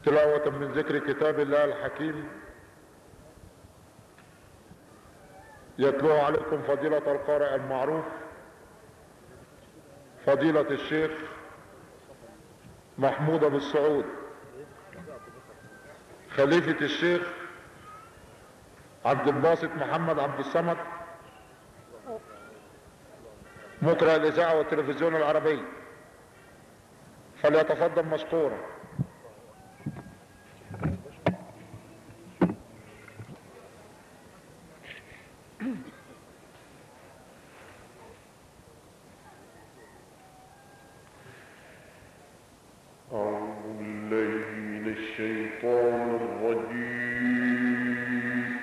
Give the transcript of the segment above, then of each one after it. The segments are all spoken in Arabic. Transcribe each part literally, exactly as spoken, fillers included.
تلاوة من ذكر كتاب الله الحكيم يتلوه عليكم فضيلة القارئ المعروف فضيلة الشيخ محمود أبو السعود خليفة الشيخ عبد الباسط محمد عبد الصمد مقرئ الإذاعة والتلفزيون العربي، فليتفضل مشكورا. أعوذ بالله من الشيطان الرجيم.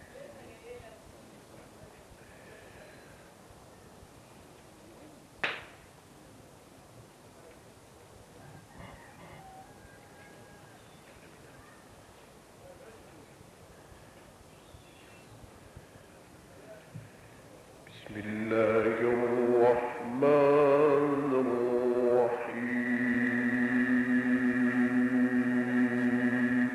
بسم الله الرحمن الرحيم.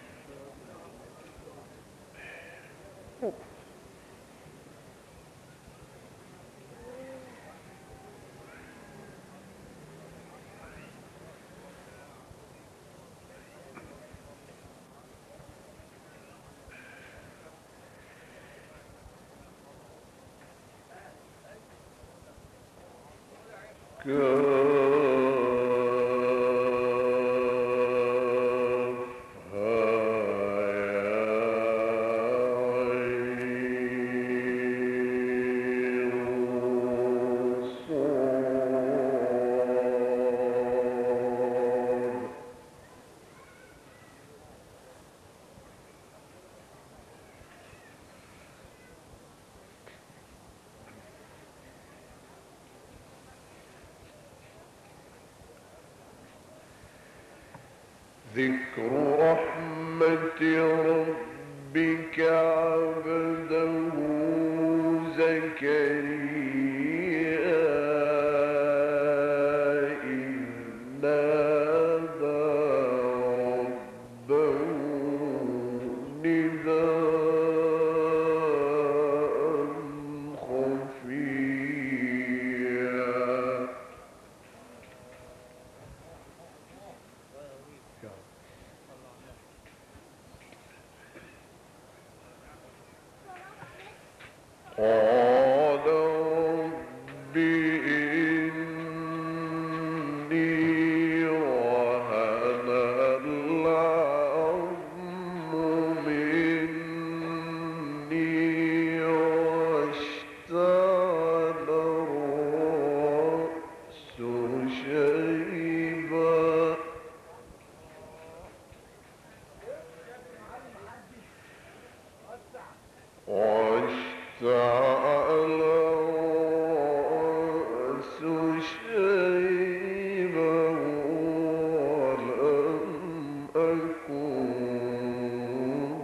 ذكر رحمة ربك عبده زكريا إذ نادى ربه نداء خفيا. قال رب إني وهن العظم مني واشتعل الرأس شيبا واشتعل الرأس شيبا ولم أكن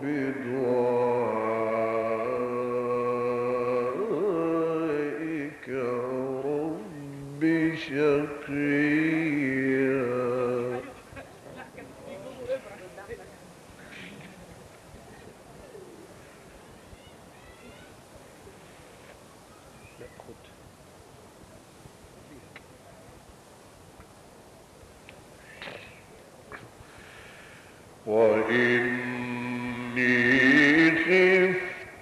بدعائك رب شقيا. وإني خفت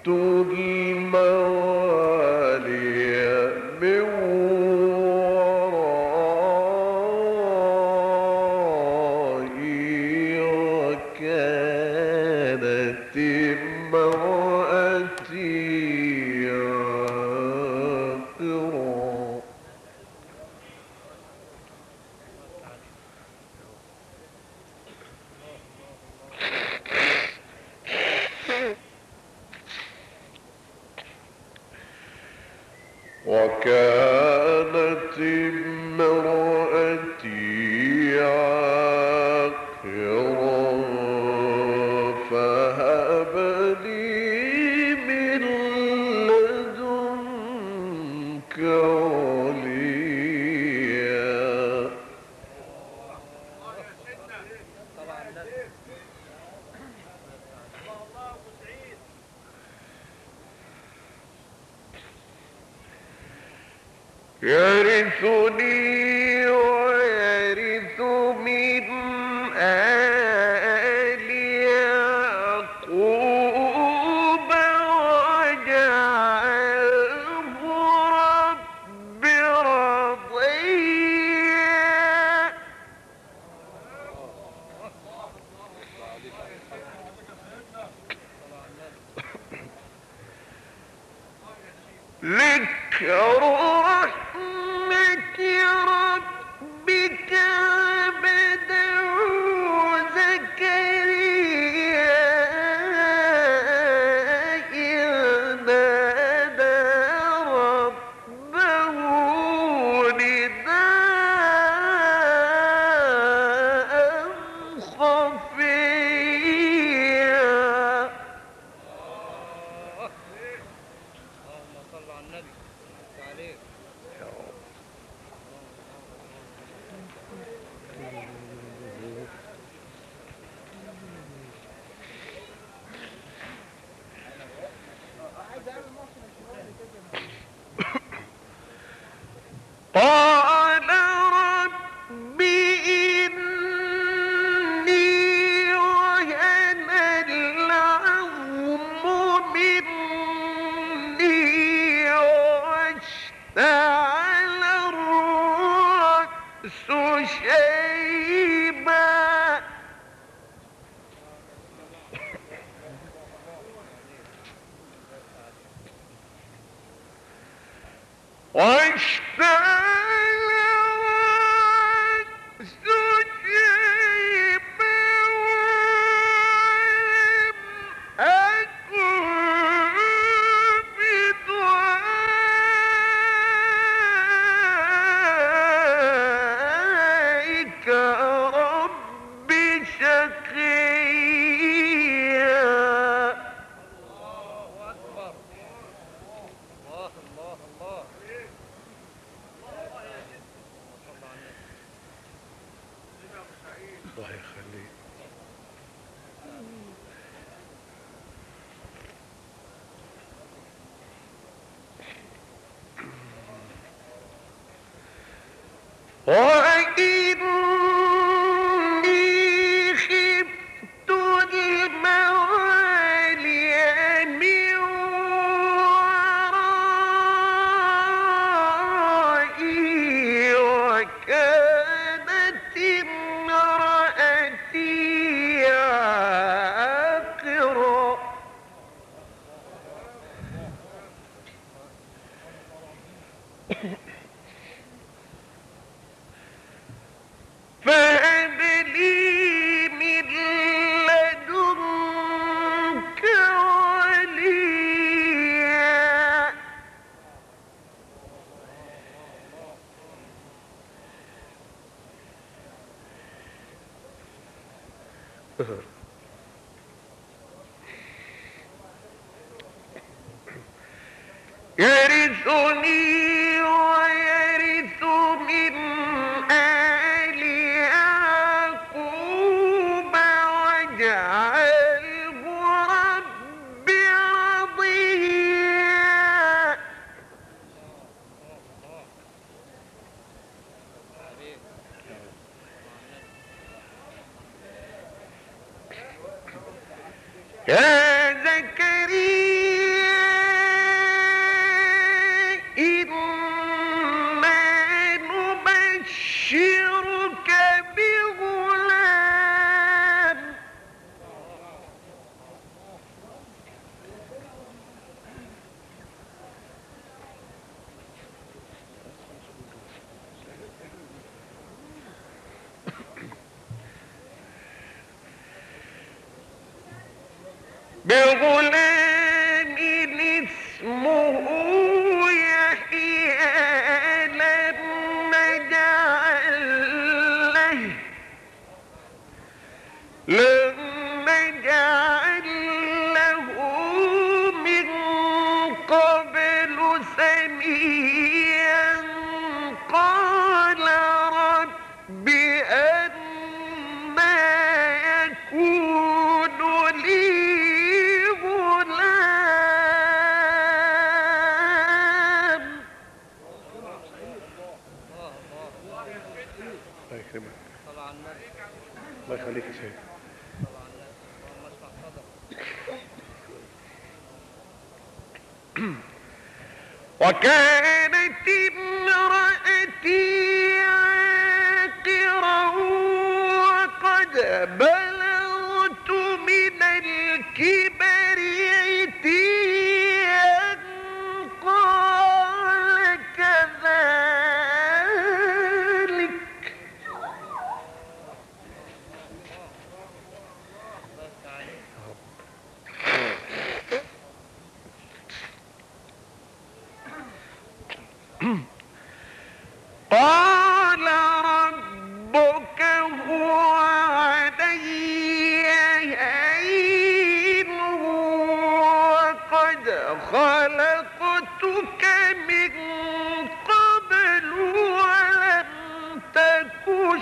الموالي من ورائي وكانت امرأتي عاقرا. وكانت امرأتي عاقرا فهب لي من لدنك وليا. يرثني ويرث من آل يعقوب واجعله رب رضيا. ذكر رحمة ربك عبده زكريا إذ نادى ربه نداء خفيا. قال رب إني وهن العظم مني واشتعل الرأس شيبا واشتعل الرأس شيبا ولم أكن بدعائك رب شقيا. الله يخليك. وإني خفت الموالي من ورائي وكانت امرأتي عاقرا. فهب لي من لدنك وليا. يرثني ويرث من آل يعقوب واجعله رب رضيا. يا زكريا إنا نبشرك بغلام بغلام اسمه يحيى لم نجعل له لم نجعل له من قبل سميا. قال رب أنى يخليك يا سيدي. وكانت امرأتي عاقرا وقد بلغت من الكبر عتيا قال كذلك قال ربك هو علي هين وقد خلقتك من قبل ولم تك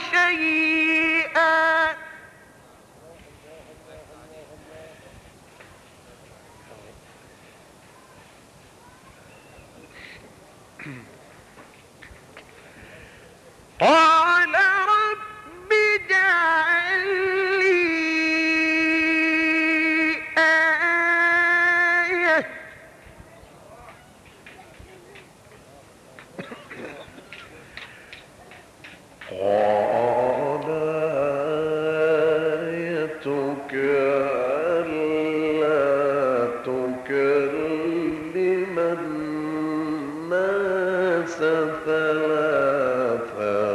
شيئا قال رب اجعل لي آية قال آيتك ألا تكلم الناس ثلاث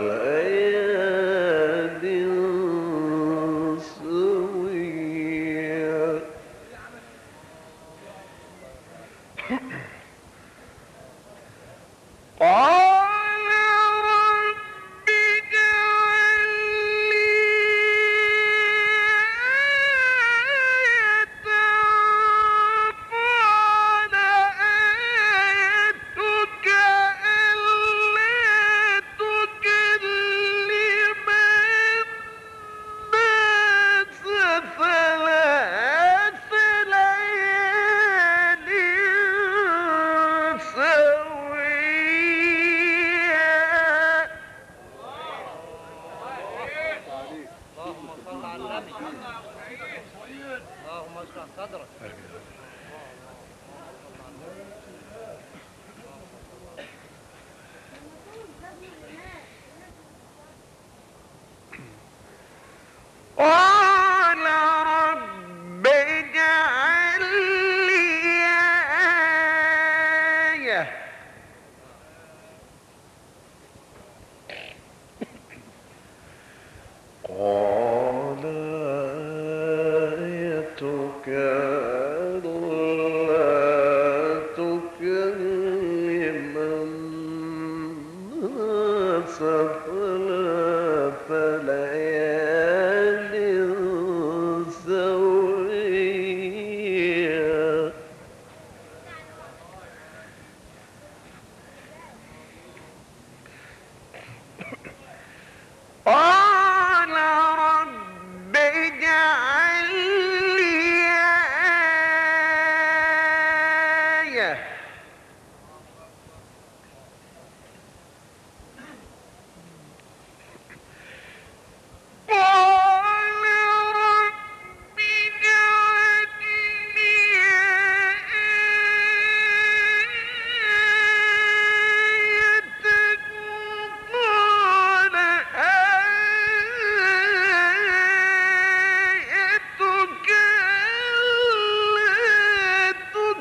ليال سويا. قال رب اجعل لي آية قال آيتك ألا تكلم الناس ثلاث ليال سويا. اللهم صل على النبي. اللهم اشرح صدرك. قال رب اجعل لي آية قال آيتك ألا تكلم الناس ثلاث ليال سويا. قال رب اجعل لي آية قال رب اجعل لي آية قال آيتك ألا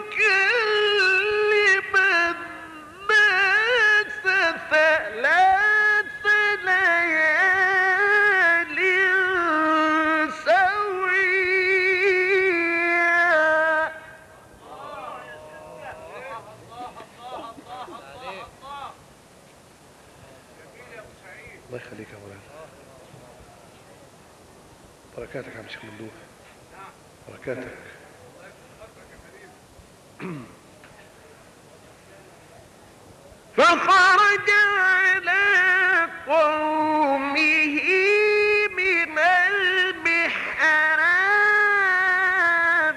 تكلم الناس ثلاث ليال سويا. الله يخليك يا مولانا. بركاتك يا شيخ ممدوح، بركاتك. فخرج على قومه من المحراب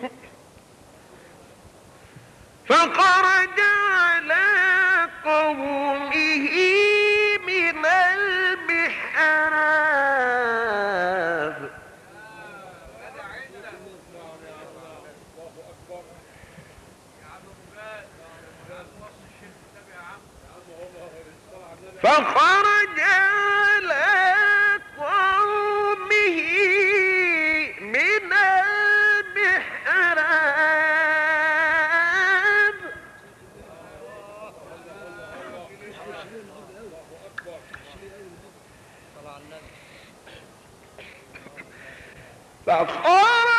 فخرج على قومه فخرج على قومه من المحراب فخرج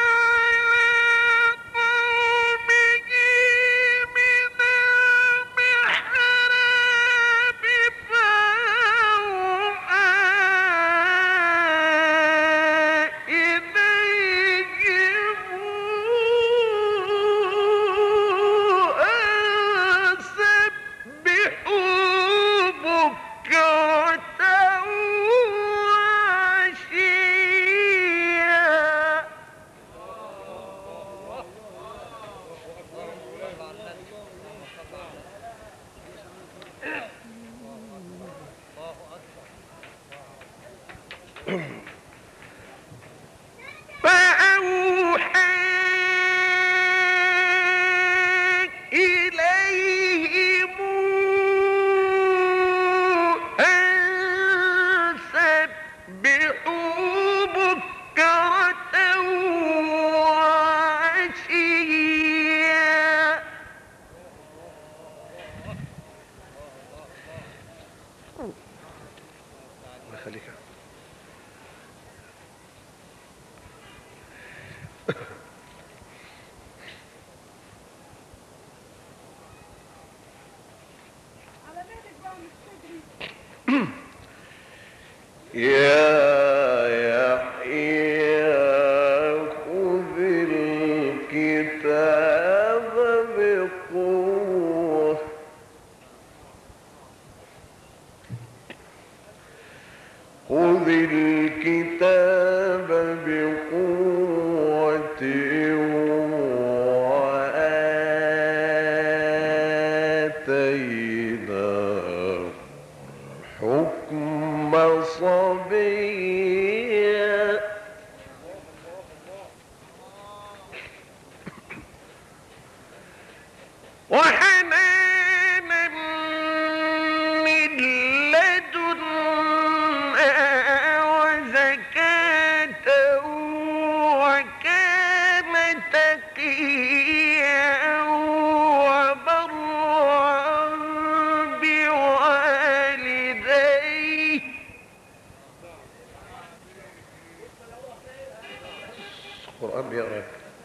القرآن بيقرأ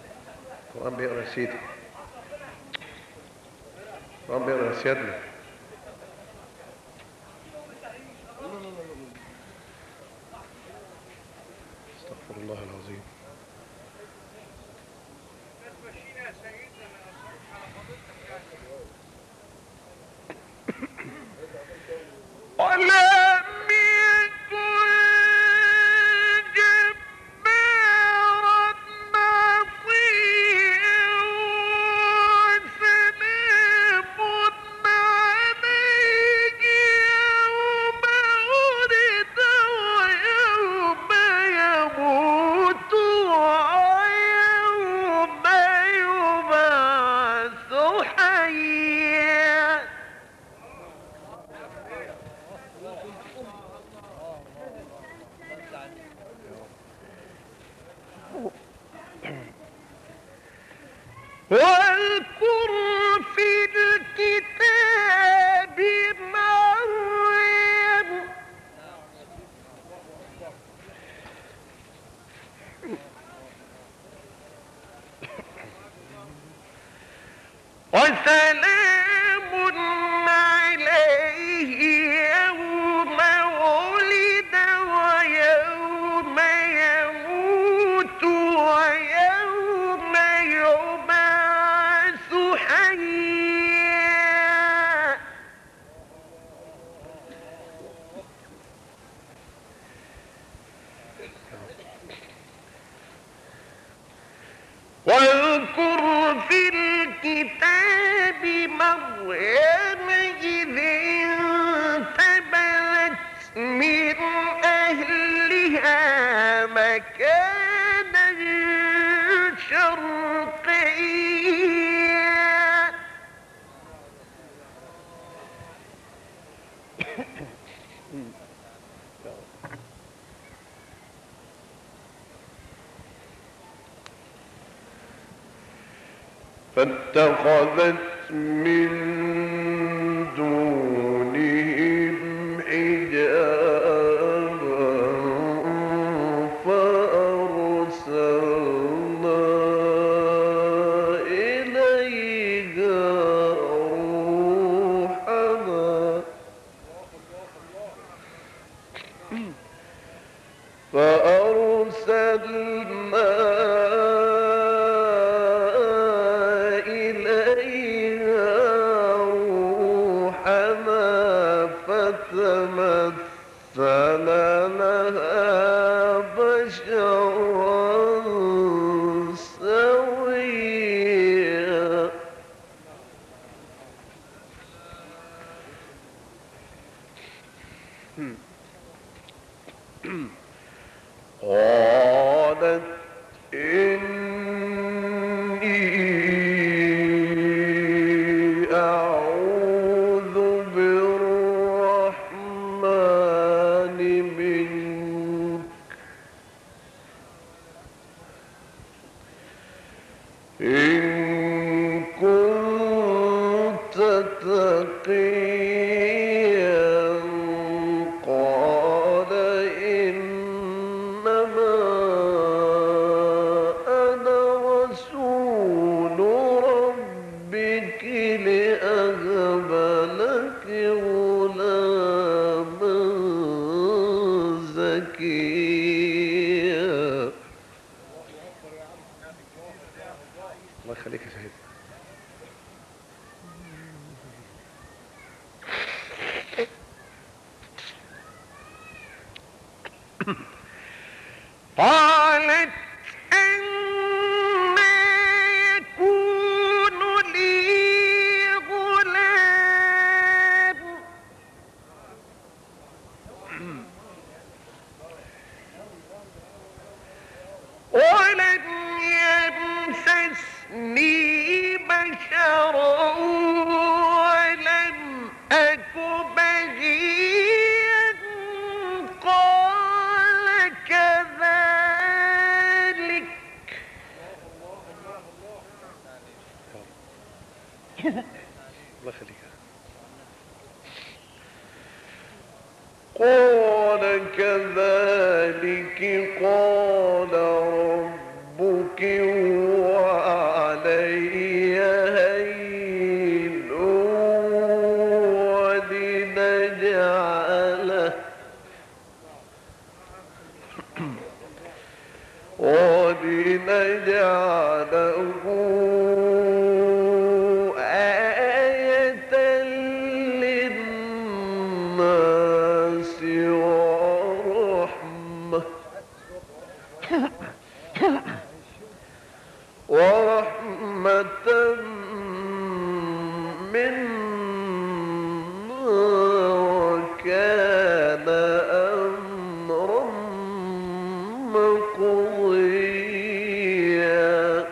القرآن بيقرأ يا سيدي القرآن بيقرأ يا سيادنا استغفر الله العظيم. واذكر في الكتاب مريم وسلام عليه يوم ولد ويوم يموت ويوم يبعث حيا. واذكر في الكتاب مريم إذ انتبذت من أهلها مكانا شرقيا فاتخذت من دونهم حجابا فأرسلنا إليها روحنا فأرسلنا فتمثل لها بشرا سويا قالت إني أعوذ بالرحمن منك إن كنت تقيا قال إنما أنا رسول ربك لأهب لك غلاما زكيا. الله يخليك يا شهيد. قالت أنى يكون لي غلام ولم يمسسني بشر ولم أك بغيا قال كذلك الله يخليك. قال كذلك قال ربك هو علي هين ولنجعله ولنجعله آية للناس ورحمة ورحمة منا وكان أمرا مقضيا.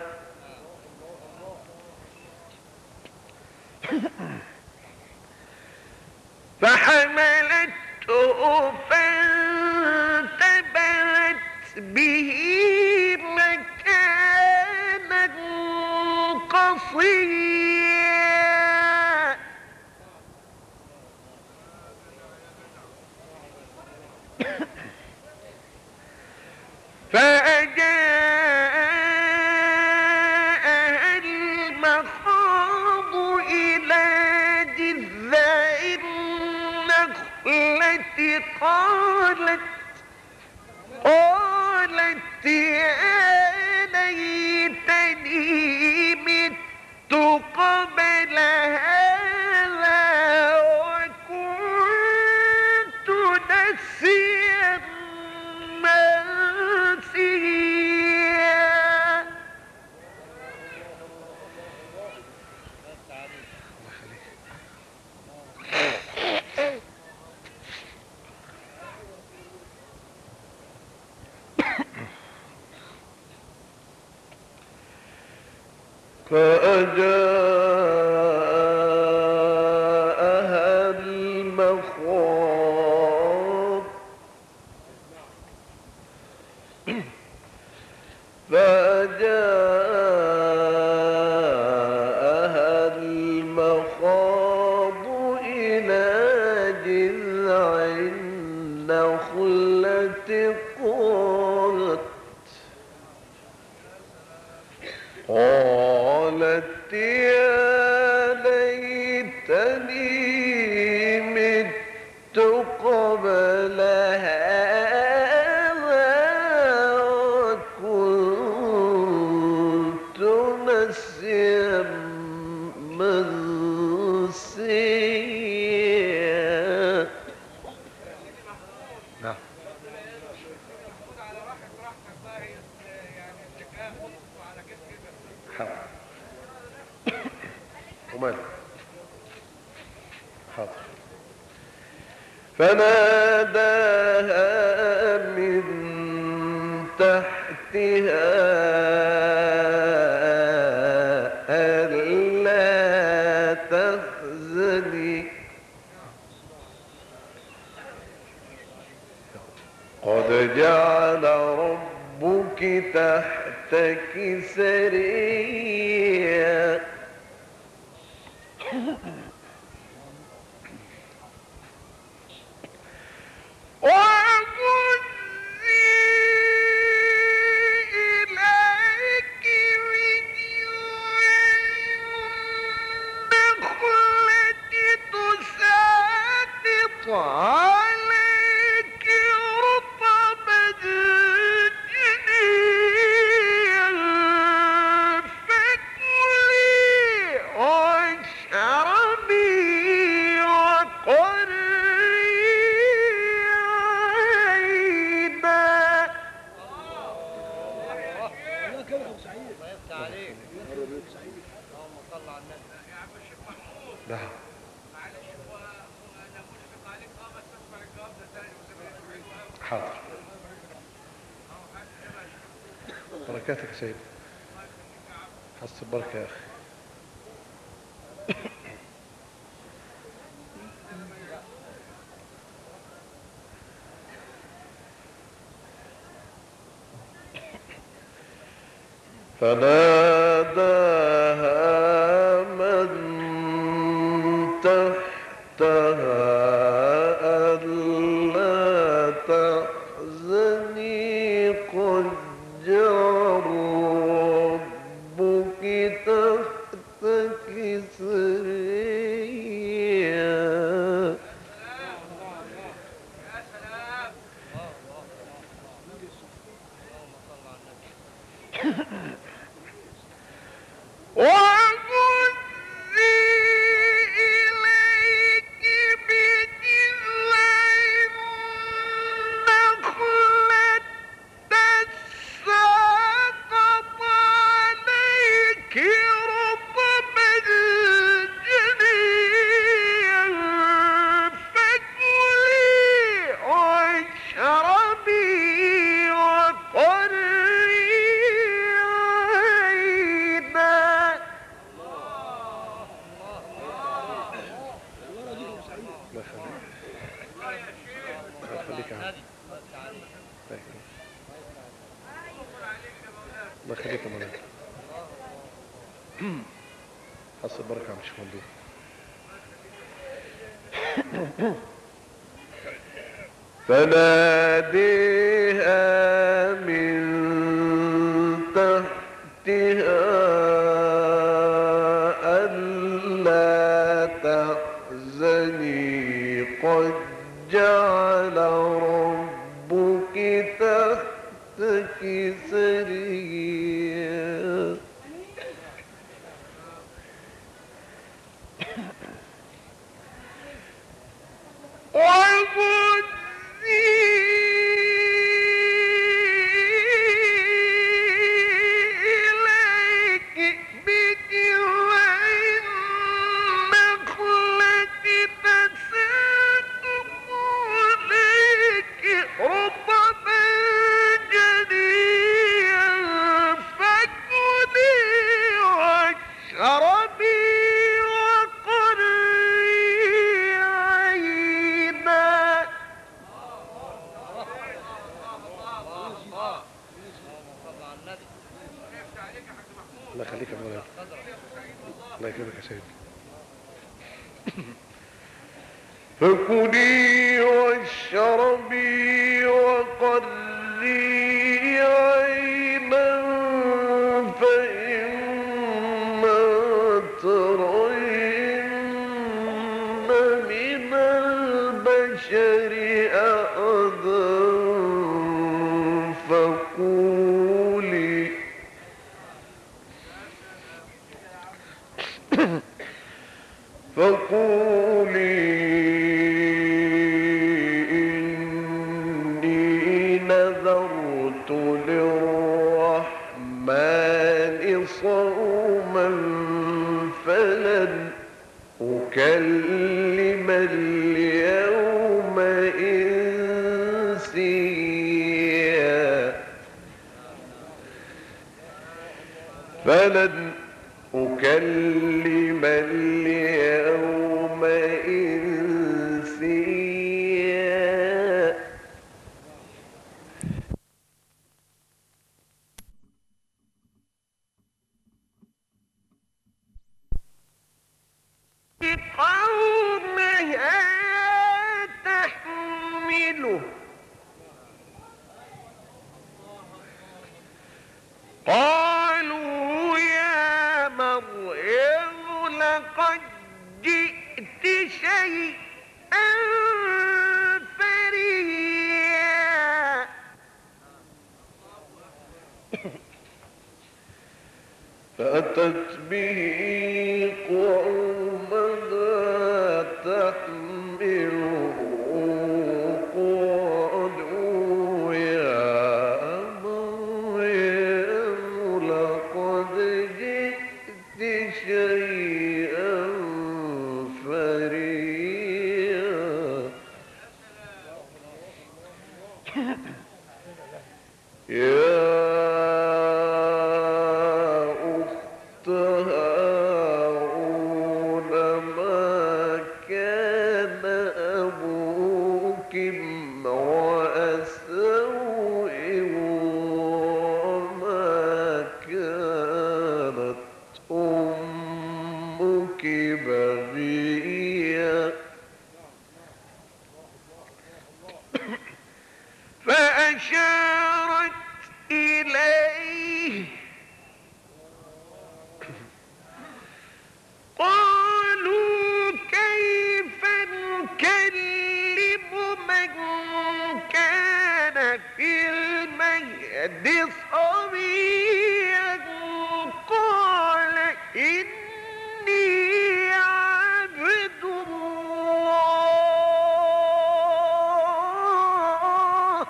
فحملته فانتبذت به مكانا قصيا. فأجاءها المخاض إلى جذع النخلة قالت قالت يا ليتني مت قبل هذا وكنت نسيا منسيا. فأجاءها المخاض المخاض فجاءها المخاض إلى جذع النخلة قالت قالت يا ليتني مت قبل هذا وكنت نسيا منسيا. نعم. حاضر. وماله؟ حاضر. فناداها من تحتها ألا تحزني قد جعل ربك تحتك سريا. عليك رطبا جنيا فكلي واشربي وقري عينا. الله يفتح عليك. اللهم صل على النبي. نعم. حاضر. بركاتك يا سيدي. حس البركة يا أخي. فناداها من تحتها ألا تحزني قد جعل ربك تحتك سريا. وهزي إليك بجذع النخلة تساقط عليك رطبا جنيا فكلي واشربي وقري عينا. الله يخليك. الله يخليك يا عم. الله يخليك يا مولانا. حس البركة يا شيخ ممدوح. فناديها من تحتها ألا تحزني قد جعل ربك تحتك سريا. رطبا جنيا يخليك يا مولانا. الله يكرمك يا سيدي. فكلي واشربي وقري عينا فإما ترين من البشر أحدا فقولي فقولي إني نذرت للرحمن صوما فلن أكلم اليوم إنسيا فلن أكلم اليوم إنسيا قومها تحمله قالوا يا مريم لقد جئت شيئا فريا فأتت به قومها تحمله قالوا يا مريم لقد جئت شيئا فريا يا أخت هارون ما كان أبوك امرأ سوء وما كانت أمك بغيا فأشارت إليه قالوا كيف نكلم من كان في المهد صبيا قال إني عبد الله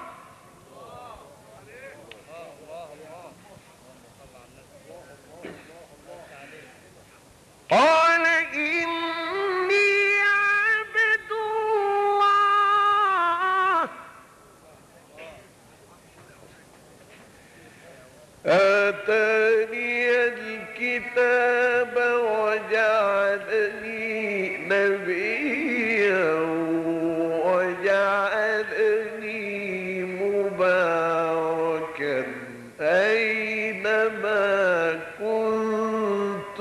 قال إني عبد الله آتاني الكتاب وجعلني نبيا وجعلني مباركا أينما كنت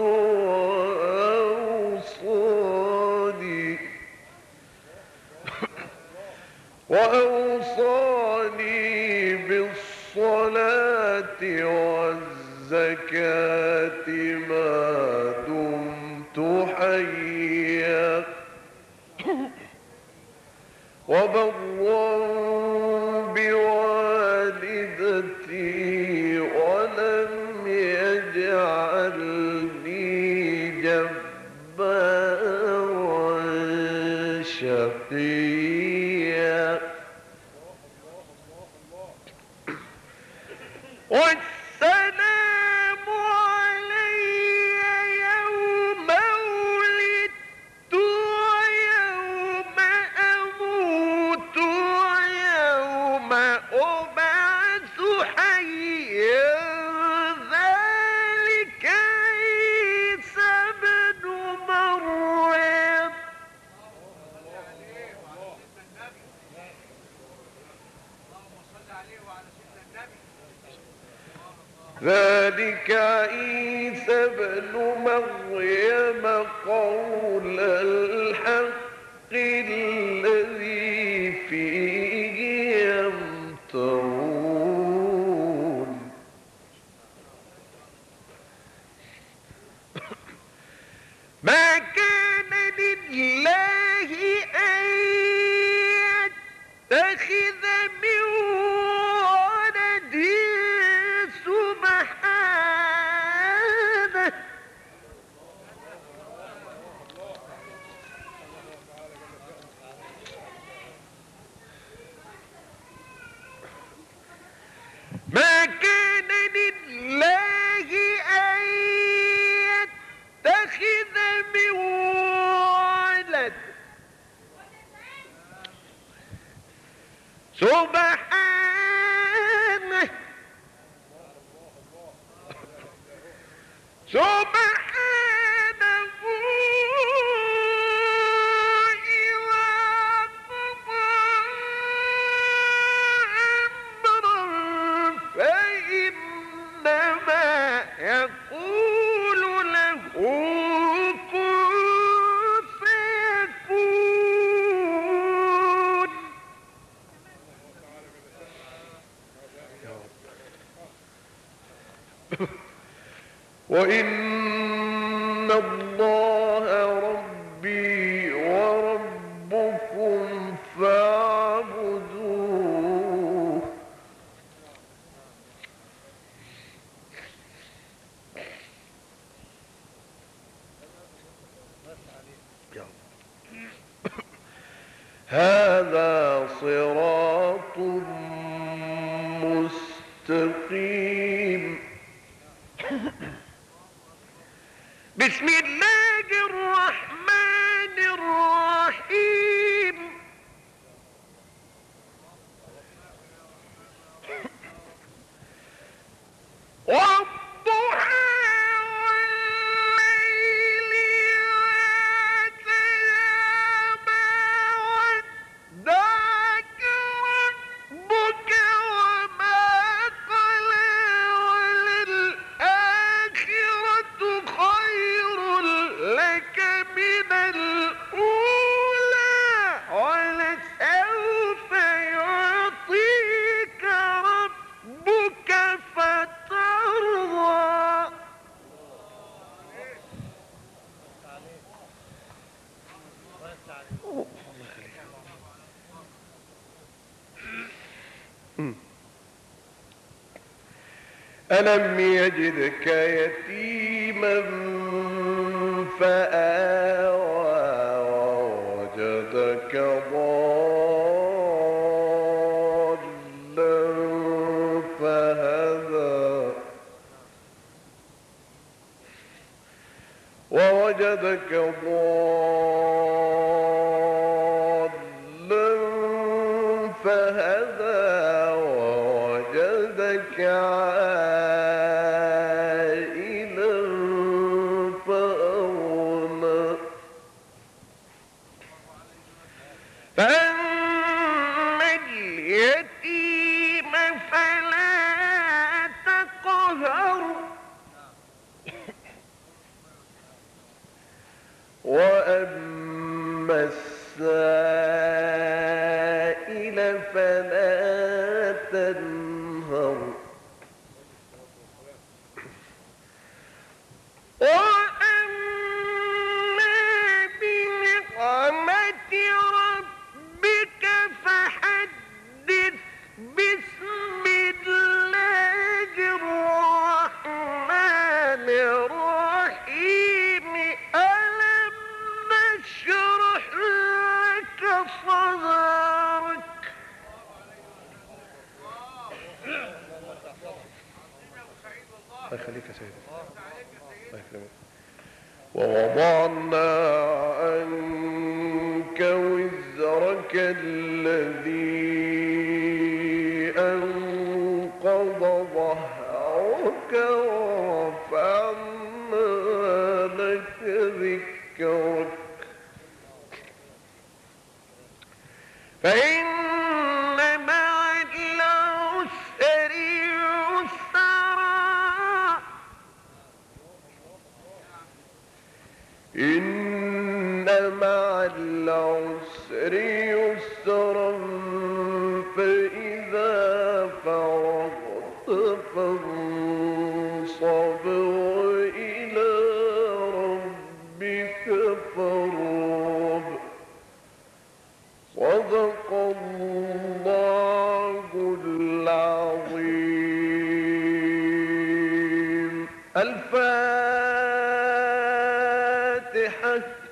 وأوصاني وأوصاني بالصلاة والزكاة ما دمت حيا وبرا بوالدتي ولم يجعلني جبارا شقيا والسلام علي يوم ولدت ويوم أموت ويوم أبعث حيا ذلك عيسى ابن مريم ذلك عيسى ابن مريم قول الحق الذي فيه يمترون ما كان لله أن يتخذ من ولد سبحانه ما كان لله أن يتخذ من ولد سبحانه سبحانه إذا قضى أمرا فإنما يقول له كن فيكون وإن الله ربي وربكم فاعبدوه هذا صراط مستقيم بسم الله الرحمن الرحيم والضحى والليل إذا ما ودعك ربك وما قلى وللآخرة خير لك من الأولى ولسوف يعطيك ربك فترضى ألم يجدك يتيما فآوى ووجدك ضالا فهدى ووجدك ضالا فهدى ووجدك عائلا فأغنى فأما اليتيم فلا تقهر وأما السائل فلا تنهر وأما بنعمة ربك فحدث بسم الله الرحمن الرحيم ألم نشرح لك صدرك الله يخليك يا سيدي. الله يكرمك. ووضعنا عنك وزرك الذي أنقض ظهرك ورفعنا لك ذكرك فإن مع العسر يسرا كثيرا فإذا فرغت فانصب وإلى ربك فارغب. صدق الله العظيم. الفاتحة.